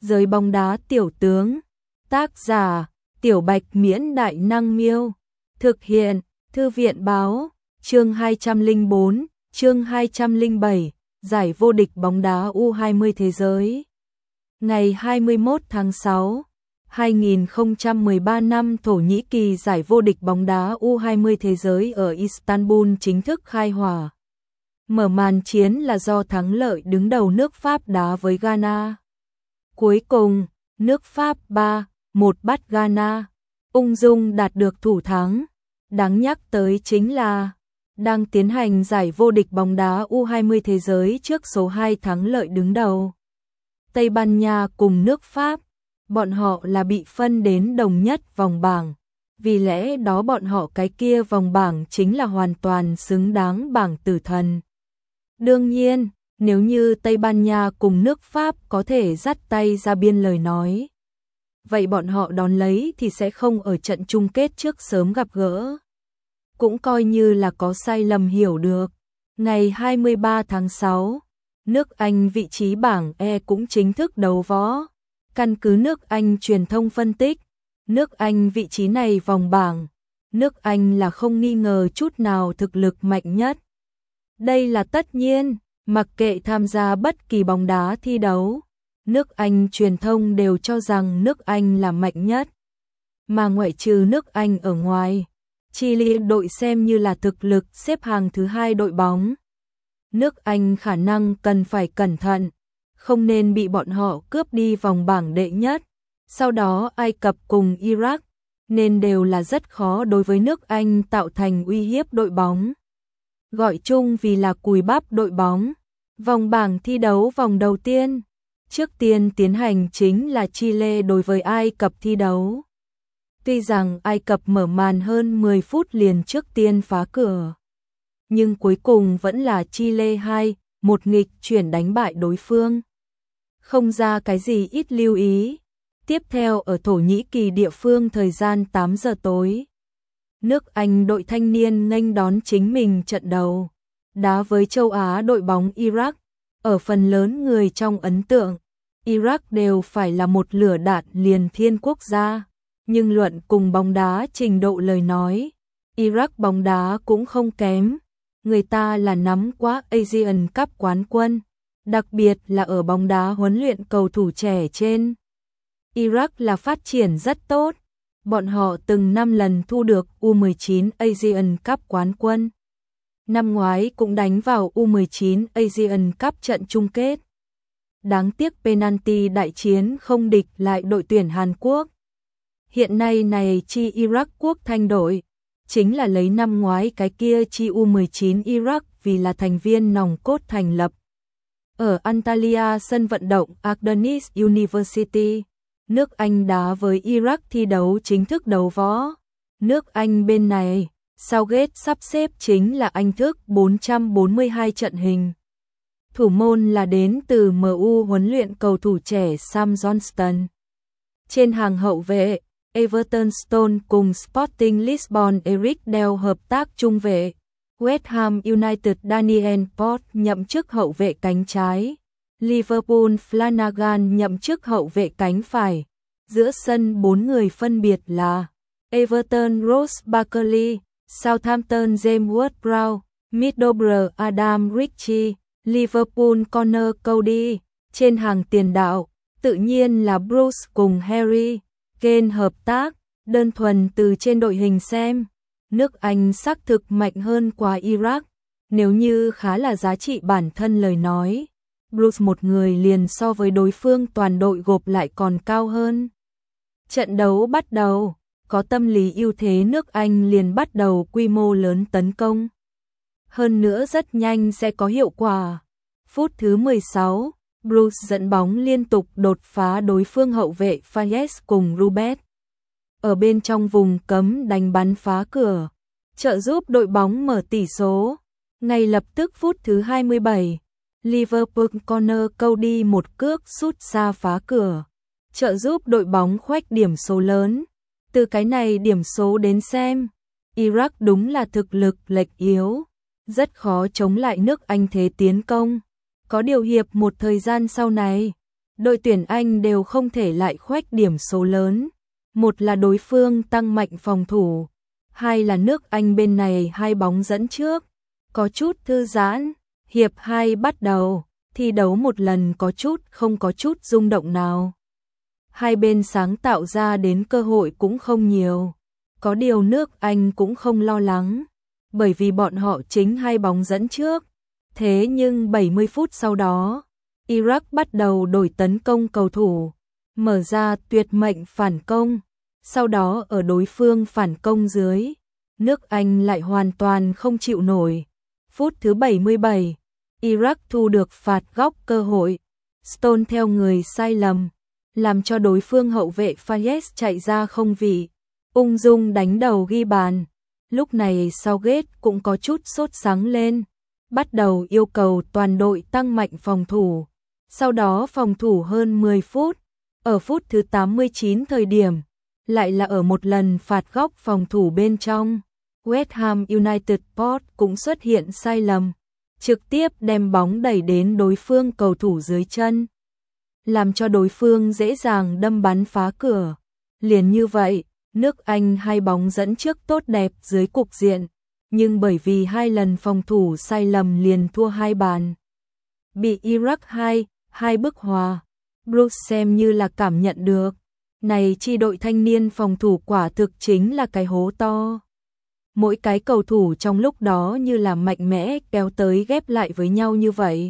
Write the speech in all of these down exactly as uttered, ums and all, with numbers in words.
Giới bóng đá tiểu tướng. Tác giả: Tiểu Bạch Miễn Đại Năng Miêu. Thực hiện: Thư viện Báo. Chương hai trăm lẻ bốn, chương hai trăm lẻ bảy, giải vô địch bóng đá U hai mươi thế giới. Ngày hai mươi mốt tháng sáu, hai nghìn không trăm mười ba năm, Thổ Nhĩ Kỳ giải vô địch bóng đá U hai mươi thế giới ở Istanbul chính thức khai hỏa. Mở màn chiến là do thắng lợi đứng đầu nước Pháp đá với Ghana. Cuối cùng, nước Pháp ba một bắt Ghana, ung dung đạt được thủ thắng. Đáng nhắc tới chính là đang tiến hành giải vô địch bóng đá U hai mươi thế giới trước số hai thắng lợi đứng đầu, Tây Ban Nha cùng nước Pháp. Bọn họ là bị phân đến đồng nhất vòng bảng, vì lẽ đó bọn họ cái kia vòng bảng chính là hoàn toàn xứng đáng bảng tử thần. Đương nhiên, nếu như Tây Ban Nha cùng nước Pháp có thể dắt tay ra biên lời nói, vậy bọn họ đón lấy thì sẽ không ở trận chung kết trước sớm gặp gỡ. Cũng coi như là có sai lầm hiểu được. Ngày hai mươi ba tháng sáu, nước Anh vị trí bảng E cũng chính thức đấu võ. Căn cứ nước Anh truyền thông phân tích, nước Anh vị trí này vòng bảng, nước Anh là không nghi ngờ chút nào thực lực mạnh nhất. Đây là tất nhiên, mặc kệ tham gia bất kỳ bóng đá thi đấu, nước Anh truyền thông đều cho rằng nước Anh là mạnh nhất. Mà ngoại trừ nước Anh ở ngoài, Chile đội xem như là thực lực xếp hàng thứ hai đội bóng. Nước Anh khả năng cần phải cẩn thận, không nên bị bọn họ cướp đi vòng bảng đệ nhất. Sau đó Ai Cập cùng Iraq, nên đều là rất khó đối với nước Anh tạo thành uy hiếp đội bóng. Gọi chung vì là cùi bắp đội bóng. Vòng bảng thi đấu vòng đầu tiên, trước tiên tiến hành chính là Chile đối với Ai Cập thi đấu. Tuy rằng Ai Cập mở màn hơn mười phút liền trước tiên phá cửa, nhưng cuối cùng vẫn là Chile hai một nghịch chuyển đánh bại đối phương. Không ra cái gì ít lưu ý. Tiếp theo ở Thổ Nhĩ Kỳ địa phương thời gian tám giờ tối, nước Anh đội thanh niên nghênh đón chính mình trận đầu, đá với châu Á đội bóng Iraq. Ở phần lớn người trong ấn tượng, Iraq đều phải là một lửa đạn liền thiên quốc gia, nhưng luận cùng bóng đá trình độ lời nói, Iraq bóng đá cũng không kém. Người ta là nắm quá Asian Cup quán quân, đặc biệt là ở bóng đá huấn luyện cầu thủ trẻ trên. Iraq là phát triển rất tốt, bọn họ từng năm lần thu được U mười chín Asian Cup quán quân. Năm ngoái cũng đánh vào U mười chín Asian Cup trận chung kết. Đáng tiếc penalty đại chiến không địch lại đội tuyển Hàn Quốc. Hiện nay này chi Iraq quốc thanh đội, chính là lấy năm ngoái cái kia chi U mười chín Iraq vì là thành viên nòng cốt thành lập. Ở Antalya sân vận động Ardenis University, nước Anh đá với Iraq thi đấu chính thức đấu võ. Nước Anh bên này, Southgate sắp xếp chính là Anh thức bốn trăm bốn mươi hai trận hình. Thủ môn là đến từ em u huấn luyện cầu thủ trẻ Sam Johnston. Trên hàng hậu vệ, Everton Stone cùng Sporting Lisbon Eric Dell hợp tác trung vệ. West Ham United Daniel Port nhậm chức hậu vệ cánh trái. Liverpool Flanagan nhậm chức hậu vệ cánh phải. Giữa sân bốn người phân biệt là Everton Ross Barkley, Southampton James Ward-Prowse, Middlesbrough Adam Ritchie, Liverpool Connor Cody. Trên hàng tiền đạo, tự nhiên là Bruce cùng Harry Kane hợp tác. Đơn thuần từ trên đội hình xem, nước Anh xác thực mạnh hơn qua Iraq. Nếu như khá là giá trị bản thân lời nói, Bruce một người liền so với đối phương toàn đội gộp lại còn cao hơn. Trận đấu bắt đầu, có tâm lý ưu thế nước Anh liền bắt đầu quy mô lớn tấn công. Hơn nữa rất nhanh sẽ có hiệu quả. Phút thứ mười sáu, Bruce dẫn bóng liên tục đột phá đối phương hậu vệ Fayez cùng Rubet. Ở bên trong vùng cấm đánh bắn phá cửa, trợ giúp đội bóng mở tỷ số. Ngay lập tức phút thứ hai mươi bảy, Liverpool Connor Cody một cước sút xa phá cửa, trợ giúp đội bóng khoét điểm số lớn. Từ cái này điểm số đến xem, Iraq đúng là thực lực lệch yếu, rất khó chống lại nước Anh thế tiến công. Có điều hiệp một thời gian sau này, đội tuyển Anh đều không thể lại khoét điểm số lớn. Một là đối phương tăng mạnh phòng thủ, hai là nước Anh bên này hai bóng dẫn trước, có chút thư giãn. Hiệp hai bắt đầu, thi đấu một lần có chút không có chút rung động nào. Hai bên sáng tạo ra đến cơ hội cũng không nhiều. Có điều nước Anh cũng không lo lắng, bởi vì bọn họ chính hai bóng dẫn trước. Thế nhưng bảy mươi phút sau đó, Iraq bắt đầu đổi tấn công cầu thủ, mở ra tuyệt mệnh phản công. Sau đó ở đối phương phản công dưới, nước Anh lại hoàn toàn không chịu nổi. Phút thứ bảy mươi bảy, Iraq thu được phạt góc cơ hội. Stone theo người sai lầm, làm cho đối phương hậu vệ Fayez chạy ra không vị, ung dung đánh đầu ghi bàn. Lúc này Southgate cũng có chút sốt sắng lên, bắt đầu yêu cầu toàn đội tăng mạnh phòng thủ. Sau đó phòng thủ hơn mười phút, ở phút thứ tám mươi chín thời điểm, lại là ở một lần phạt góc phòng thủ bên trong. West Ham United Port cũng xuất hiện sai lầm, trực tiếp đem bóng đẩy đến đối phương cầu thủ dưới chân, làm cho đối phương dễ dàng đâm bắn phá cửa. Liền như vậy, nước Anh hai bóng dẫn trước tốt đẹp dưới cục diện, nhưng bởi vì hai lần phòng thủ sai lầm liền thua hai bàn. Bị Iraq hai, hai bức hòa, Bruce xem như là cảm nhận được, này chi đội thanh niên phòng thủ quả thực chính là cái hố to. Mỗi cái cầu thủ trong lúc đó như là mạnh mẽ kéo tới ghép lại với nhau như vậy.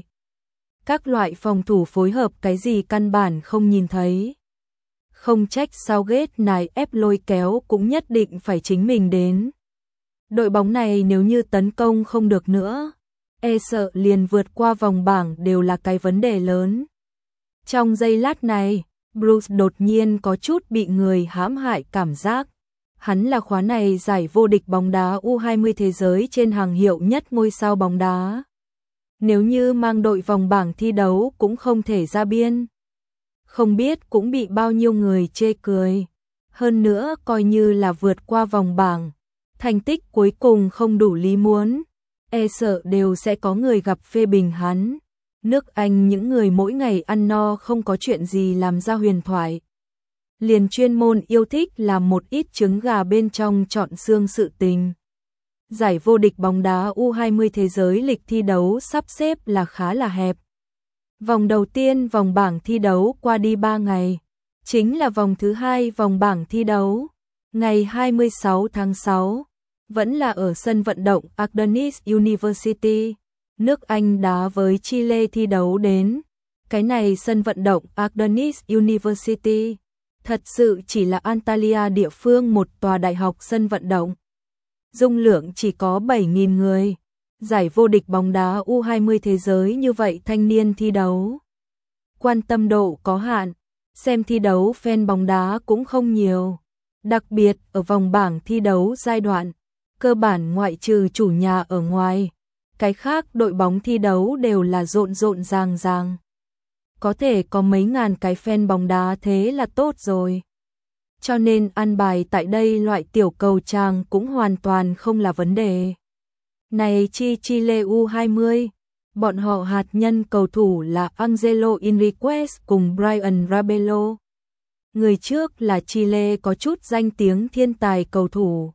Các loại phòng thủ phối hợp cái gì căn bản không nhìn thấy. Không trách Southgate nài ép lôi kéo cũng nhất định phải chính mình đến. Đội bóng này nếu như tấn công không được nữa, e sợ liền vượt qua vòng bảng đều là cái vấn đề lớn. Trong giây lát này, Bruce đột nhiên có chút bị người hãm hại cảm giác. Hắn là khóa này giải vô địch bóng đá U hai mươi thế giới trên hàng hiệu nhất ngôi sao bóng đá. Nếu như mang đội vòng bảng thi đấu cũng không thể ra biên. Không biết cũng bị bao nhiêu người chê cười. Hơn nữa coi như là vượt qua vòng bảng, thành tích cuối cùng không đủ lý muốn, e sợ đều sẽ có người gặp phê bình hắn. Nước Anh những người mỗi ngày ăn no không có chuyện gì làm ra huyền thoại, liền chuyên môn yêu thích làm một ít trứng gà bên trong chọn xương sự tình. Giải vô địch bóng đá U hai mươi thế giới lịch thi đấu sắp xếp là khá là hẹp. Vòng đầu tiên vòng bảng thi đấu qua đi ba ngày, chính là vòng thứ hai vòng bảng thi đấu, ngày hai mươi sáu tháng sáu, vẫn là ở sân vận động Ardenis University, nước Anh đá với Chile thi đấu đến. Cái này sân vận động Ardenis University, thật sự chỉ là Antalya địa phương một tòa đại học sân vận động. Dung lượng chỉ có bảy nghìn người. Giải vô địch bóng đá U hai mươi thế giới như vậy thanh niên thi đấu, quan tâm độ có hạn, xem thi đấu fan bóng đá cũng không nhiều. Đặc biệt ở vòng bảng thi đấu giai đoạn, cơ bản ngoại trừ chủ nhà ở ngoài, cái khác đội bóng thi đấu đều là rộn rộn ràng ràng. Có thể có mấy ngàn cái fan bóng đá thế là tốt rồi. Cho nên ăn bài tại đây loại tiểu cầu tràng cũng hoàn toàn không là vấn đề. Này chi Chile U hai mươi, bọn họ hạt nhân cầu thủ là Angelo Enriquez cùng Brian Rabelo. Người trước là Chile có chút danh tiếng thiên tài cầu thủ.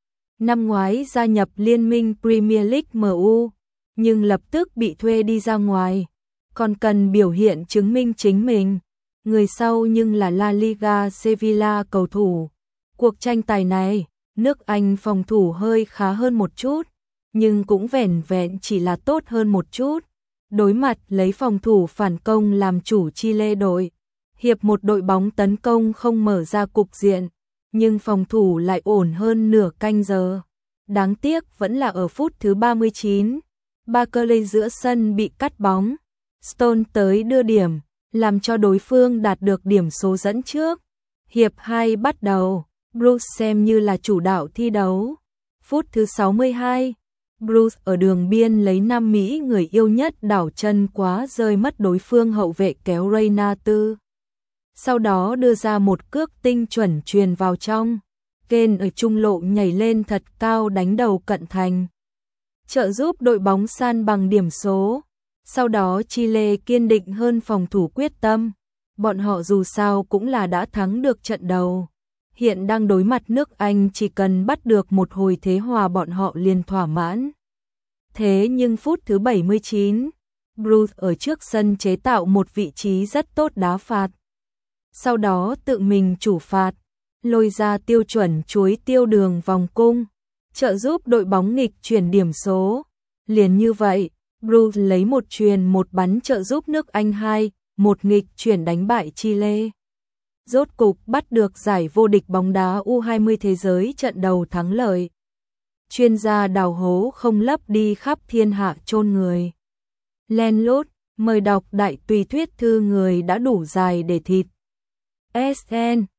Năm ngoái gia nhập liên minh Premier League em u, nhưng lập tức bị thuê đi ra ngoài, còn cần biểu hiện chứng minh chính mình. Người sau nhưng là La Liga Sevilla cầu thủ. Cuộc tranh tài này, nước Anh phòng thủ hơi khá hơn một chút, nhưng cũng vẻn vẹn chỉ là tốt hơn một chút. Đối mặt lấy phòng thủ phản công làm chủ Chile đội. Hiệp một đội bóng tấn công không mở ra cục diện, nhưng phòng thủ lại ổn hơn nửa canh giờ. Đáng tiếc vẫn là ở phút thứ ba mươi chín, Barkley giữa sân bị cắt bóng. Stone tới đưa điểm, làm cho đối phương đạt được điểm số dẫn trước. Hiệp hai bắt đầu, Bruce xem như là chủ đạo thi đấu. Phút thứ sáu mươi hai, Bruce ở đường biên lấy Nam Mỹ người yêu nhất đảo chân quá rơi mất đối phương hậu vệ kéo Reina Tư. Sau đó đưa ra một cước tinh chuẩn truyền vào trong. Kane ở trung lộ nhảy lên thật cao đánh đầu cận thành, trợ giúp đội bóng san bằng điểm số. Sau đó Chile kiên định hơn phòng thủ quyết tâm, bọn họ dù sao cũng là đã thắng được trận đầu. Hiện đang đối mặt nước Anh, chỉ cần bắt được một hồi thế hòa bọn họ liền thỏa mãn. Thế nhưng phút thứ bảy mươi chín, Bruce ở trước sân chế tạo một vị trí rất tốt đá phạt. Sau đó tự mình chủ phạt, lôi ra tiêu chuẩn chuối tiêu đường vòng cung, trợ giúp đội bóng nghịch chuyển điểm số. Liền như vậy, Bruce lấy một chuyền một bắn trợ giúp nước Anh hai một nghịch chuyển đánh bại Chile. Rốt cục bắt được giải vô địch bóng đá U hai mươi thế giới trận đầu thắng lợi. Chuyên gia đào hố không lấp đi khắp thiên hạ chôn người. Len lút, mời đọc đại tùy thuyết thư người đã đủ dài để thịt. ét en